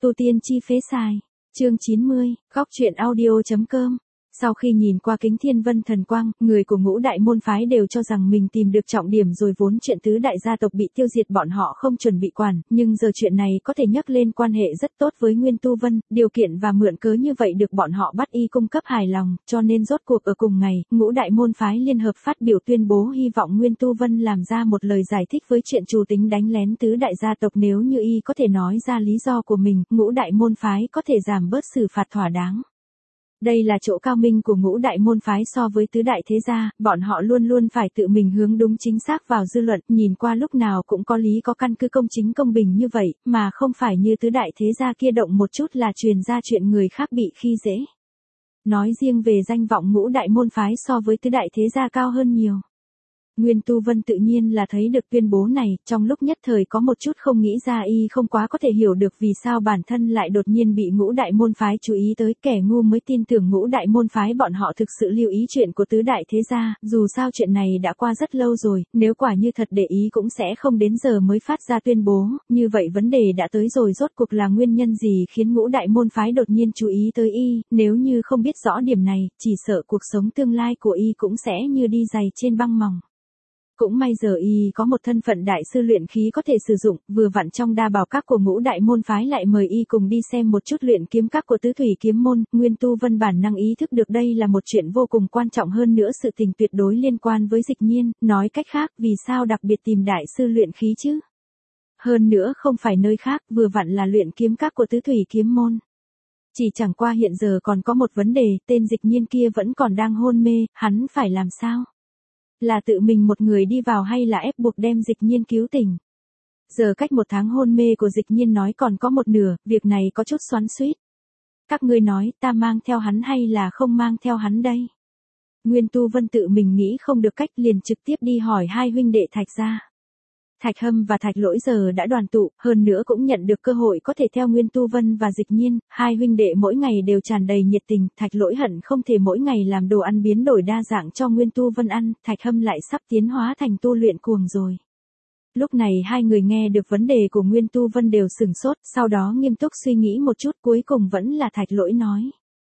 Tu tiên chi phế xài. Chương 90, góc truyện audio.com. Sau khi nhìn qua kính thiên vân thần quang, người của ngũ đại môn phái đều cho rằng mình tìm được trọng điểm rồi, vốn chuyện tứ đại gia tộc bị tiêu diệt bọn họ không chuẩn bị quản, nhưng giờ chuyện này có thể nhắc lên quan hệ rất tốt với Nguyên Tu Vân, điều kiện và mượn cớ như vậy được bọn họ bắt y cung cấp hài lòng, cho nên rốt cuộc ở cùng ngày, ngũ đại môn phái liên hợp phát biểu tuyên bố hy vọng Nguyên Tu Vân làm ra một lời giải thích với chuyện trù tính đánh lén tứ đại gia tộc, nếu như y có thể nói ra lý do của mình, ngũ đại môn phái có thể giảm bớt xử phạt thỏa đáng. Đây là chỗ cao minh của ngũ đại môn phái so với tứ đại thế gia, bọn họ luôn luôn phải tự mình hướng đúng chính xác vào dư luận, nhìn qua lúc nào cũng có lý có căn cứ, công chính công bình như vậy, mà không phải như tứ đại thế gia kia động một chút là truyền ra chuyện người khác bị khi dễ. Nói riêng về danh vọng, ngũ đại môn phái so với tứ đại thế gia cao hơn nhiều. Nguyên Tu Vân tự nhiên là thấy được tuyên bố này, trong lúc nhất thời có một chút không nghĩ ra, y không quá có thể hiểu được vì sao bản thân lại đột nhiên bị ngũ đại môn phái chú ý tới, kẻ ngu mới tin tưởng ngũ đại môn phái bọn họ thực sự lưu ý chuyện của tứ đại thế gia, dù sao chuyện này đã qua rất lâu rồi, nếu quả như thật để ý cũng sẽ không đến giờ mới phát ra tuyên bố, như vậy vấn đề đã tới rồi, rốt cuộc là nguyên nhân gì khiến ngũ đại môn phái đột nhiên chú ý tới y, nếu như không biết rõ điểm này, chỉ sợ cuộc sống tương lai của y cũng sẽ như đi giày trên băng mỏng. Cũng may giờ y có một thân phận đại sư luyện khí có thể sử dụng, vừa vặn trong đa bảo các của ngũ đại môn phái lại mời y cùng đi xem một chút luyện kiếm các của tứ thủy kiếm môn, Nguyên Tu Vân bản năng ý thức được đây là một chuyện vô cùng quan trọng, hơn nữa sự tình tuyệt đối liên quan với Dịch Nhiên, nói cách khác, vì sao đặc biệt tìm đại sư luyện khí chứ? Hơn nữa không phải nơi khác, vừa vặn là luyện kiếm các của tứ thủy kiếm môn. Chỉ chẳng qua hiện giờ còn có một vấn đề, tên Dịch Nhiên kia vẫn còn đang hôn mê, hắn phải làm sao? Là tự mình một người đi vào hay là ép buộc đem Dịch Nhiên cứu tỉnh? Giờ cách 1 tháng hôn mê của Dịch Nhiên nói còn có một nửa, việc này có chút xoắn xuýt. Các ngươi nói ta mang theo hắn hay là không mang theo hắn đây? Nguyên Tu Vân tự mình nghĩ không được cách, liền trực tiếp đi hỏi hai huynh đệ Thạch gia. Thạch Hâm và Thạch Lỗi giờ đã đoàn tụ, hơn nữa cũng nhận được cơ hội có thể theo Nguyên Tu Vân và Dịch Nhiên, hai huynh đệ mỗi ngày đều tràn đầy nhiệt tình, Thạch Lỗi hận không thể mỗi ngày làm đồ ăn biến đổi đa dạng cho Nguyên Tu Vân ăn, Thạch Hâm lại sắp tiến hóa thành tu luyện cuồng rồi. Lúc này hai người nghe được vấn đề của Nguyên Tu Vân đều sửng sốt, sau đó nghiêm túc suy nghĩ một chút, cuối cùng vẫn là Thạch Lỗi nói.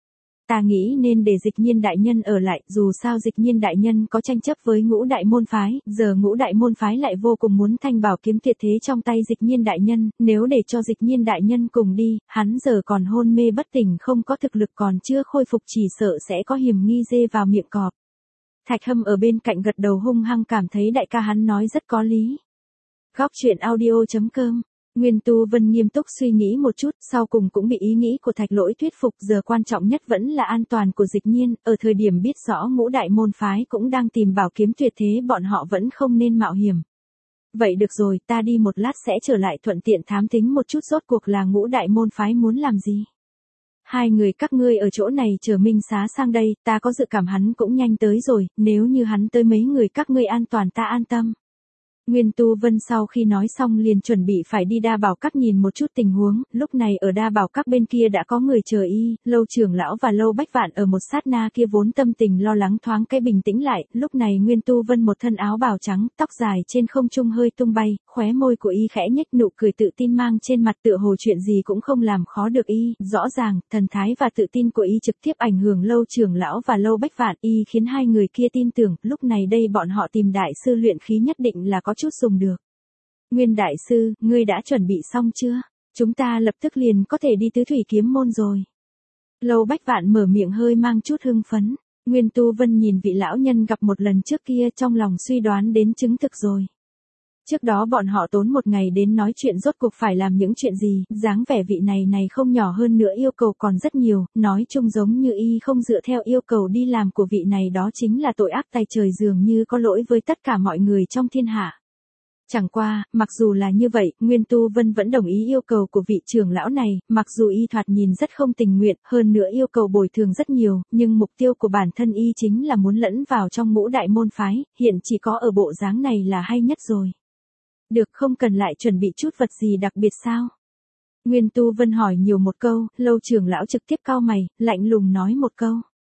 Ta nghĩ nên để Dịch Nhiên đại nhân ở lại, dù sao Dịch Nhiên đại nhân có tranh chấp với ngũ đại môn phái, giờ ngũ đại môn phái lại vô cùng muốn thanh bảo kiếm tuyệt thế trong tay Dịch Nhiên đại nhân, nếu để cho Dịch Nhiên đại nhân cùng đi, hắn giờ còn hôn mê bất tỉnh, không có thực lực, còn chưa khôi phục, chỉ sợ sẽ có hiểm nghi dê vào miệng cọp. Thạch Hâm ở bên cạnh gật đầu hung hăng, cảm thấy đại ca hắn nói rất có lý. Góc truyện audio.com. Nguyên Tu Vân nghiêm túc suy nghĩ một chút, sau cùng cũng bị ý nghĩ của Thạch Lỗi thuyết phục, giờ quan trọng nhất vẫn là an toàn của Dịch Nhiên, ở thời điểm biết rõ ngũ đại môn phái cũng đang tìm bảo kiếm tuyệt thế, bọn họ vẫn không nên mạo hiểm. Vậy được rồi, ta đi một lát sẽ trở lại, thuận tiện thám thính một chút rốt cuộc là ngũ đại môn phái muốn làm gì. Hai người các ngươi ở chỗ này chờ Minh Xá sang đây, ta có dự cảm hắn cũng nhanh tới rồi, nếu như hắn tới mấy người các ngươi an toàn ta an tâm. Nguyên Tu Vân sau khi nói xong liền chuẩn bị phải đi đa bảo các nhìn một chút tình huống, lúc này ở đa bảo các bên kia đã có người chờ y, Lâu trưởng lão và Lâu Bách Vạn ở một sát na kia vốn tâm tình lo lắng thoáng cái bình tĩnh lại, lúc này Nguyên Tu Vân một thân áo bào trắng, tóc dài trên không trung hơi tung bay, khóe môi của y khẽ nhếch, nụ cười tự tin mang trên mặt, tựa hồ chuyện gì cũng không làm khó được y, rõ ràng, thần thái và tự tin của y trực tiếp ảnh hưởng Lâu trưởng lão và Lâu Bách Vạn, y khiến hai người kia tin tưởng, lúc này đây bọn họ tìm đại sư luyện khí nhất định là có chút dùng được. Nguyên đại sư, ngươi đã chuẩn bị xong chưa? Chúng ta lập tức liền có thể đi tứ thủy kiếm môn rồi. Lâu Bách Vạn mở miệng hơi mang chút hưng phấn. Nguyên Tu Vân nhìn vị lão nhân gặp một lần trước kia, trong lòng suy đoán đến chứng thực rồi. Trước đó bọn họ tốn một ngày đến nói chuyện rốt cuộc phải làm những chuyện gì, dáng vẻ vị này không nhỏ, hơn nữa yêu cầu còn rất nhiều, nói chung giống như y không dựa theo yêu cầu đi làm của vị này đó chính là tội ác tày trời, dường như có lỗi với tất cả mọi người trong thiên hạ. Chẳng qua, mặc dù là như vậy, Nguyên Tu Vân vẫn đồng ý yêu cầu của vị trưởng lão này, mặc dù y thoạt nhìn rất không tình nguyện, hơn nữa yêu cầu bồi thường rất nhiều, nhưng mục tiêu của bản thân y chính là muốn lẫn vào trong ngũ đại môn phái, hiện chỉ có ở bộ dáng này là hay nhất rồi. Được, không cần lại chuẩn bị chút vật gì đặc biệt sao? Nguyên Tu Vân hỏi nhiều một câu, Lâu trưởng lão trực tiếp cau mày, lạnh lùng nói một câu.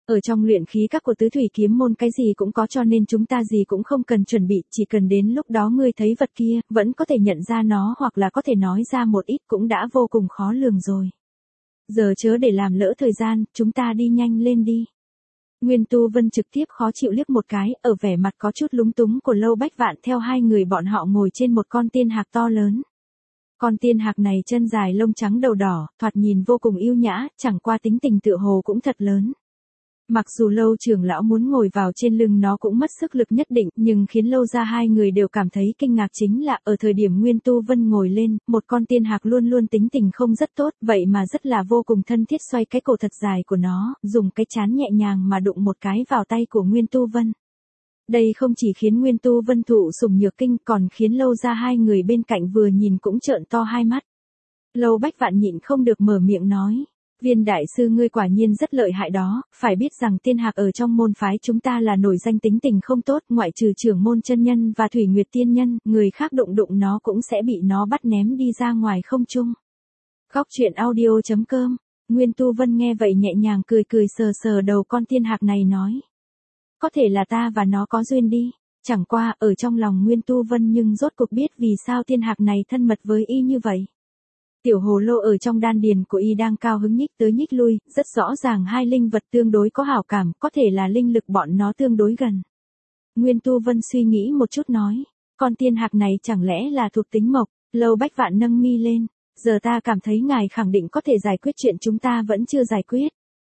Ở trong luyện khí các của tứ thủy kiếm môn cái gì cũng có, cho nên chúng ta gì cũng không cần chuẩn bị, chỉ cần đến lúc đó ngươi thấy vật kia, vẫn có thể nhận ra nó hoặc là có thể nói ra một ít cũng đã vô cùng khó lường rồi. Giờ chớ để làm lỡ thời gian, chúng ta đi nhanh lên đi. Nguyên Tu Vân trực tiếp khó chịu liếc một cái, ở vẻ mặt có chút lúng túng của Lâu Bách Vạn theo hai người bọn họ ngồi trên một con tiên hạc to lớn. Con tiên hạc này chân dài lông trắng đầu đỏ, thoạt nhìn vô cùng yêu nhã, chẳng qua tính tình tựa hồ cũng thật lớn. Mặc dù Lâu trưởng lão muốn ngồi vào trên lưng nó cũng mất sức lực nhất định, nhưng khiến Lâu ra hai người đều cảm thấy kinh ngạc chính là ở thời điểm Nguyên Tu Vân ngồi lên, một con tiên hạc luôn luôn tính tình không rất tốt, vậy mà rất là vô cùng thân thiết xoay cái cổ thật dài của nó, dùng cái trán nhẹ nhàng mà đụng một cái vào tay của Nguyên Tu Vân. Đây không chỉ khiến Nguyên Tu Vân thụ sủng nhược kinh còn khiến Lâu ra hai người bên cạnh vừa nhìn cũng trợn to hai mắt. Lâu Bách Vạn nhịn không được mở miệng nói. Viên đại sư ngươi quả nhiên rất lợi hại đó, phải biết rằng tiên hạc ở trong môn phái chúng ta là nổi danh tính tình không tốt, ngoại trừ trưởng môn chân nhân và Thủy Nguyệt tiên nhân, người khác đụng đụng nó cũng sẽ bị nó bắt ném đi ra ngoài không trung. Góc truyện audio.com, Nguyên Tu Vân nghe vậy nhẹ nhàng cười cười sờ sờ đầu con tiên hạc này nói. Có thể là ta và nó có duyên đi, chẳng qua ở trong lòng Nguyên Tu Vân nhưng rốt cuộc biết vì sao tiên hạc này thân mật với y như vậy. Tiểu hồ lô ở trong đan điền của y đang cao hứng nhích tới nhích lui, rất rõ ràng hai linh vật tương đối có hảo cảm, có thể là linh lực bọn nó tương đối gần. Nguyên Tu Vân suy nghĩ một chút nói, con tiên hạc này chẳng lẽ là thuộc tính mộc. Lâu Bách Vạn nâng mi lên, giờ ta cảm thấy ngài khẳng định có thể giải quyết chuyện chúng ta vẫn chưa giải quyết.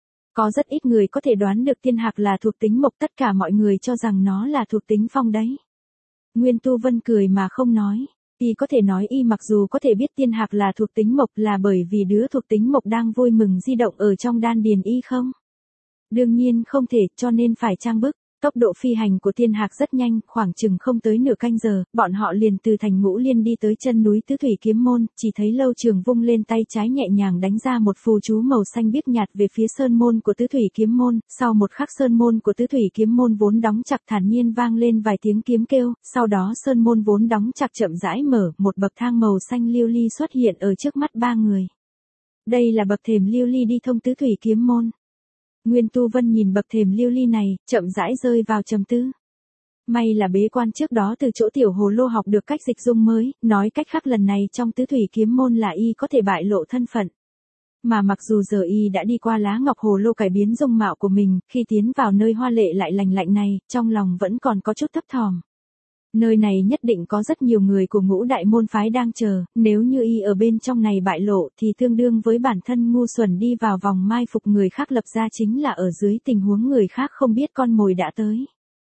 Có rất ít người có thể đoán được tiên hạc là thuộc tính mộc, tất cả mọi người cho rằng nó là thuộc tính phong đấy. Nguyên Tu Vân cười mà không nói. Y có thể nói y mặc dù có thể biết tiên hạc là thuộc tính mộc là bởi vì đứa thuộc tính mộc đang vui mừng di động ở trong đan điền y không? Đương nhiên không thể, cho nên phải trang bức. Tốc độ phi hành của tiên hạc rất nhanh, khoảng chừng không tới nửa canh giờ, bọn họ liền từ thành Ngũ Liên đi tới chân núi Tứ Thủy Kiếm Môn, chỉ thấy Lâu Trường vung lên tay trái nhẹ nhàng đánh ra một phù chú màu xanh biếc nhạt về phía sơn môn của Tứ Thủy Kiếm Môn, sau một khắc sơn môn của Tứ Thủy Kiếm Môn vốn đóng chặt thản nhiên vang lên vài tiếng kiếm kêu, sau đó sơn môn vốn đóng chặt chậm rãi mở, một bậc thang màu xanh liêu ly xuất hiện ở trước mắt ba người. Đây là bậc thềm liêu ly đi thông Tứ Thủy Kiếm Môn. Nguyên Tu Vân nhìn bậc thềm liêu ly này, chậm rãi rơi vào trầm tư. May là bế quan trước đó từ chỗ tiểu hồ lô học được cách dịch dung mới, nói cách khác lần này trong Tứ Thủy Kiếm Môn là y có thể bại lộ thân phận. Mà mặc dù giờ y đã đi qua lá ngọc hồ lô cải biến dung mạo của mình, khi tiến vào nơi hoa lệ lại lành lạnh này, trong lòng vẫn còn có chút thấp thỏm. Nơi này nhất định có rất nhiều người của Ngũ Đại môn phái đang chờ, nếu như y ở bên trong này bại lộ thì tương đương với bản thân ngu xuẩn đi vào vòng mai phục người khác, lập ra chính là ở dưới tình huống người khác không biết con mồi đã tới.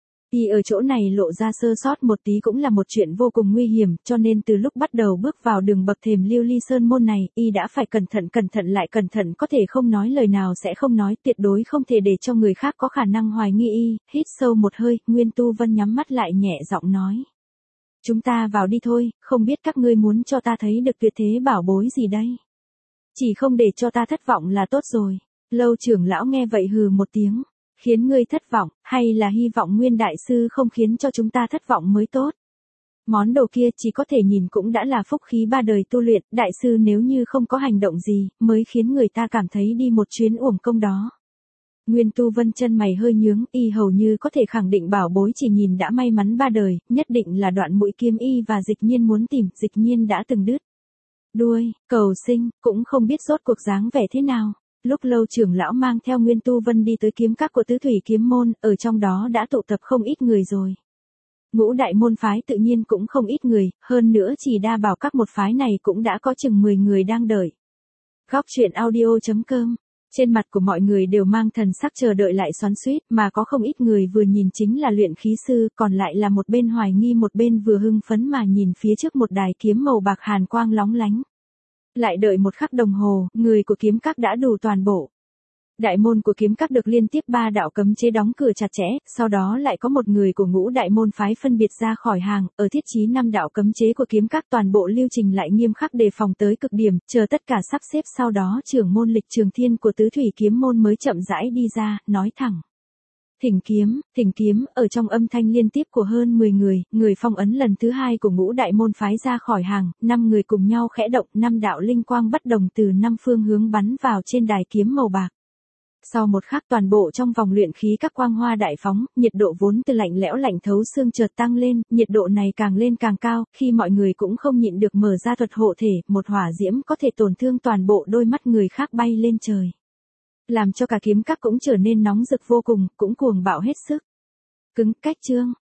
Y ở chỗ này lộ ra sơ sót một tí cũng là một chuyện vô cùng nguy hiểm, cho nên từ lúc bắt đầu bước vào đường bậc thềm liêu ly sơn môn này, y đã phải cẩn thận lại cẩn thận, có thể không nói lời nào sẽ không nói, tuyệt đối không thể để cho người khác có khả năng hoài nghi y. Hít sâu một hơi, Nguyên Tu Vân nhắm mắt lại nhẹ giọng nói. Chúng ta vào đi thôi, không biết các ngươi muốn cho ta thấy được tuyệt thế bảo bối gì đây? Chỉ không để cho ta thất vọng là tốt rồi. Lâu trưởng lão nghe vậy hừ một tiếng. Khiến ngươi thất vọng, hay là hy vọng Nguyên đại sư không khiến cho chúng ta thất vọng mới tốt. Món đồ kia chỉ có thể nhìn cũng đã là phúc khí ba đời tu luyện, đại sư nếu như không có hành động gì, mới khiến người ta cảm thấy đi một chuyến uổng công đó. Nguyên Tu Vân chân mày hơi nhướng, y hầu như có thể khẳng định bảo bối chỉ nhìn đã may mắn ba đời, nhất định là đoạn mũi kiếm y và Dịch Nhiên muốn tìm, Dịch Nhiên đã từng đứt đuôi, cầu sinh, cũng không biết rốt cuộc dáng vẻ thế nào. Lúc Lâu trưởng lão mang theo Nguyên Tu Vân đi tới kiếm các của Tứ Thủy Kiếm Môn, ở trong đó đã tụ tập không ít người rồi. Ngũ Đại môn phái tự nhiên cũng không ít người, hơn nữa chỉ đa bảo các một phái này cũng đã có chừng 10 người đang đợi. Góc truyện audio.com, trên mặt của mọi người đều mang thần sắc chờ đợi lại xoắn xuýt, mà có không ít người vừa nhìn chính là luyện khí sư, còn lại là một bên hoài nghi một bên vừa hưng phấn mà nhìn phía trước một đài kiếm màu bạc hàn quang lóng lánh. Lại đợi một khắc đồng hồ, người của kiếm các đã đủ toàn bộ. Đại môn của kiếm các được liên tiếp 3 đạo cấm chế đóng cửa chặt chẽ, sau đó lại có một người của Ngũ Đại môn phái phân biệt ra khỏi hàng, ở thiết trí 5 đạo cấm chế của kiếm các, toàn bộ lưu trình lại nghiêm khắc đề phòng tới cực điểm, chờ tất cả sắp xếp sau đó trưởng môn Lịch Trường Thiên của Tứ Thủy Kiếm Môn mới chậm rãi đi ra, nói thẳng. Thỉnh kiếm, ở trong âm thanh liên tiếp của hơn 10 người phong ấn lần thứ 2 của Ngũ Đại môn phái ra khỏi hàng, 5 người cùng nhau khẽ động, 5 đạo linh quang bất đồng từ 5 phương hướng bắn vào trên đài kiếm màu bạc. Sau một khắc toàn bộ trong vòng luyện khí các quang hoa đại phóng, nhiệt độ vốn từ lạnh lẽo lạnh thấu xương chợt tăng lên, nhiệt độ này càng lên càng cao, khi mọi người cũng không nhịn được mở ra thuật hộ thể, một hỏa diễm có thể tổn thương toàn bộ đôi mắt người khác bay lên trời. Làm cho cả kiếm các cũng trở nên nóng rực vô cùng, cũng cuồng bạo hết sức. Cứng cách chương.